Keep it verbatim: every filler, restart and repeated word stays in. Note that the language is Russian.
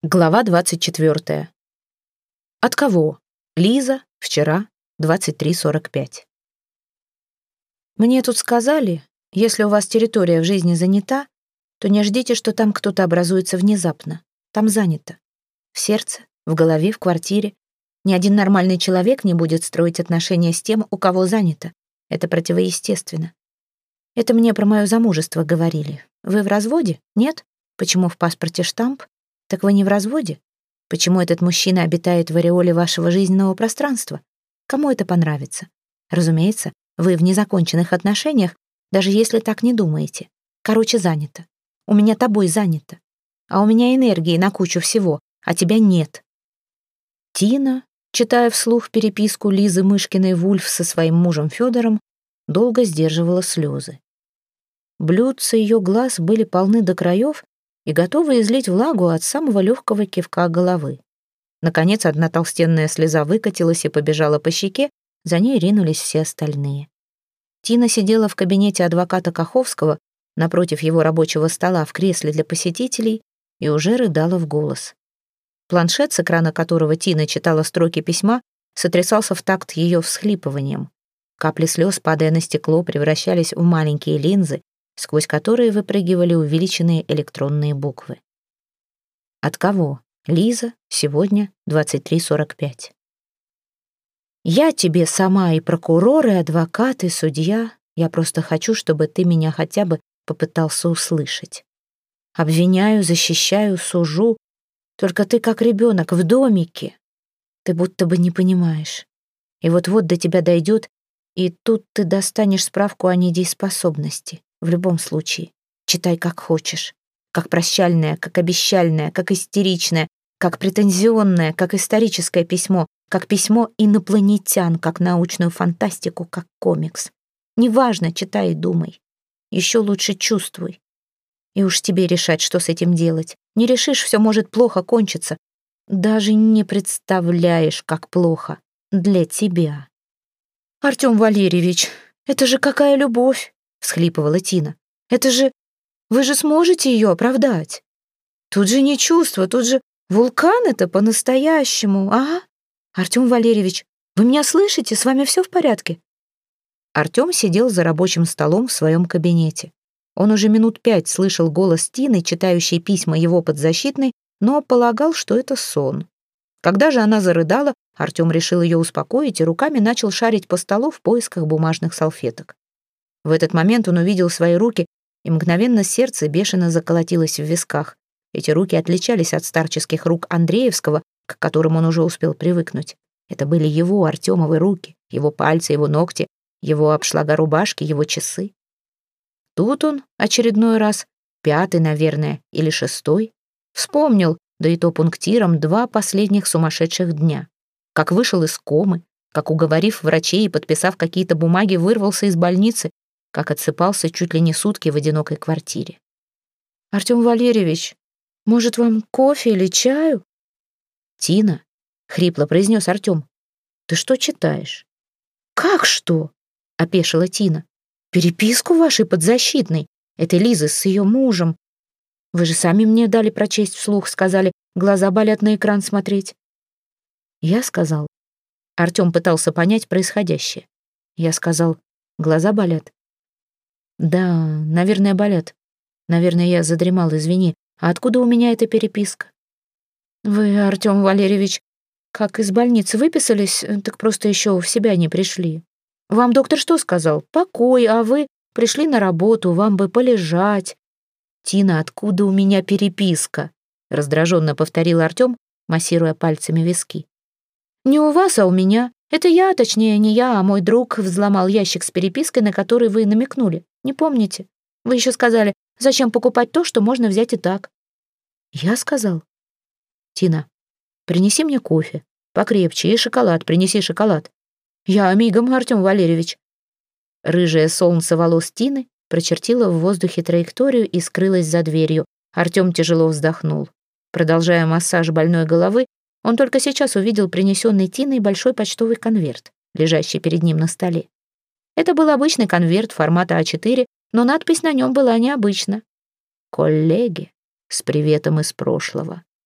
Глава двадцать четвёртая. От кого? Лиза, вчера, двадцать три сорок пять. Мне тут сказали, если у вас территория в жизни занята, то не ждите, что там кто-то образуется внезапно. Там занято. В сердце, в голове, в квартире. Ни один нормальный человек не будет строить отношения с тем, у кого занято. Это противоестественно. Это мне про мое замужество говорили. Вы в разводе? Нет? Почему в паспорте штамп? Так вы не в разводе? Почему этот мужчина обитает в ореоле вашего жизненного пространства? Кому это понравится? Разумеется, вы в незаконченных отношениях, даже если так не думаете. Короче, занято. У меня тобой занято. А у меня энергии на кучу всего, а тебя нет. Тина, читая вслух переписку Лизы Мышкиной-Вульф со своим мужем Федором, долго сдерживала слезы. Блюдца ее глаз были полны до краев и готовы излить влагу от самого легкого кивка головы. Наконец, одна толстенная слеза выкатилась и побежала по щеке, за ней ринулись все остальные. Тина сидела в кабинете адвоката Каховского, напротив его рабочего стола в кресле для посетителей, и уже рыдала в голос. Планшет, с экрана которого Тина читала строки письма, сотрясался в такт ее всхлипыванием. Капли слез, падая на стекло, превращались в маленькие линзы, сквозь которые выпрыгивали увеличенные электронные буквы. От кого? Лиза, сегодня, двадцать три сорок пять. Я тебе сама и прокурор, и адвокат, и судья. Я просто хочу, чтобы ты меня хотя бы попытался услышать. Обвиняю, защищаю, сужу. Только ты как ребенок в домике. Ты будто бы не понимаешь. И вот-вот до тебя дойдет, и тут ты достанешь справку о недееспособности. В любом случае, читай как хочешь. Как прощальное, как обещальное, как истеричное, как претензионное, как историческое письмо, как письмо инопланетян, как научную фантастику, как комикс. Неважно, читай и думай. Еще лучше чувствуй. И уж тебе решать, что с этим делать. Не решишь, все может плохо кончиться. Даже не представляешь, как плохо для тебя. Артем Валерьевич, это же какая любовь! — всхлипывала Тина. «Это же... Вы же сможете ее оправдать? Тут же не чувство, тут же вулкан это по-настоящему, а? Артем Валерьевич, вы меня слышите? С вами все в порядке?» Артем сидел за рабочим столом в своем кабинете. Он уже минут пять слышал голос Тины, читающей письма его подзащитной, но полагал, что это сон. Когда же она зарыдала, Артем решил ее успокоить и руками начал шарить по столу в поисках бумажных салфеток. В этот момент он увидел свои руки, и мгновенно сердце бешено заколотилось в висках. Эти руки отличались от старческих рук Андреевского, к которым он уже успел привыкнуть. Это были его, Артемовы руки, его пальцы, его ногти, его обшлага рубашки, его часы. Тут он очередной раз, пятый, наверное, или шестой, вспомнил, да и то пунктиром, два последних сумасшедших дня. Как вышел из комы, как, уговорив врачей и подписав какие-то бумаги, вырвался из больницы, как отсыпался чуть ли не сутки в одинокой квартире. «Артем Валерьевич, может, вам кофе или чаю?» «Тина», — хрипло произнес Артем, — «ты что читаешь?» «Как что?» — опешила Тина. «Переписку вашей подзащитной, этой Лизы с ее мужем. Вы же сами мне дали прочесть вслух, сказали, глаза болят на экран смотреть». Я сказал. Артем пытался понять происходящее. Я сказал, глаза болят. «Да, наверное, болят. Наверное, я задремал, извини. А откуда у меня эта переписка?» «Вы, Артем Валерьевич, как из больницы выписались, так просто еще в себя не пришли. Вам доктор что сказал? Покой, а вы пришли на работу, вам бы полежать». «Тина, откуда у меня переписка?» раздраженно повторил Артем, массируя пальцами виски. «Не у вас, а у меня. Это я, точнее, не я, а мой друг взломал ящик с перепиской, на который вы намекнули. Не помните? Вы еще сказали, зачем покупать то, что можно взять и так». «Я сказал?» «Тина, принеси мне кофе. Покрепче, и шоколад, принеси шоколад». «Я мигом, Артем Валерьевич». Рыжее солнце волос Тины прочертило в воздухе траекторию и скрылось за дверью. Артем тяжело вздохнул. Продолжая массаж больной головы, он только сейчас увидел принесенный Тиной большой почтовый конверт, лежащий перед ним на столе. Это был обычный конверт формата а четыре, но надпись на нем была необычна. «Коллеги, с приветом из прошлого.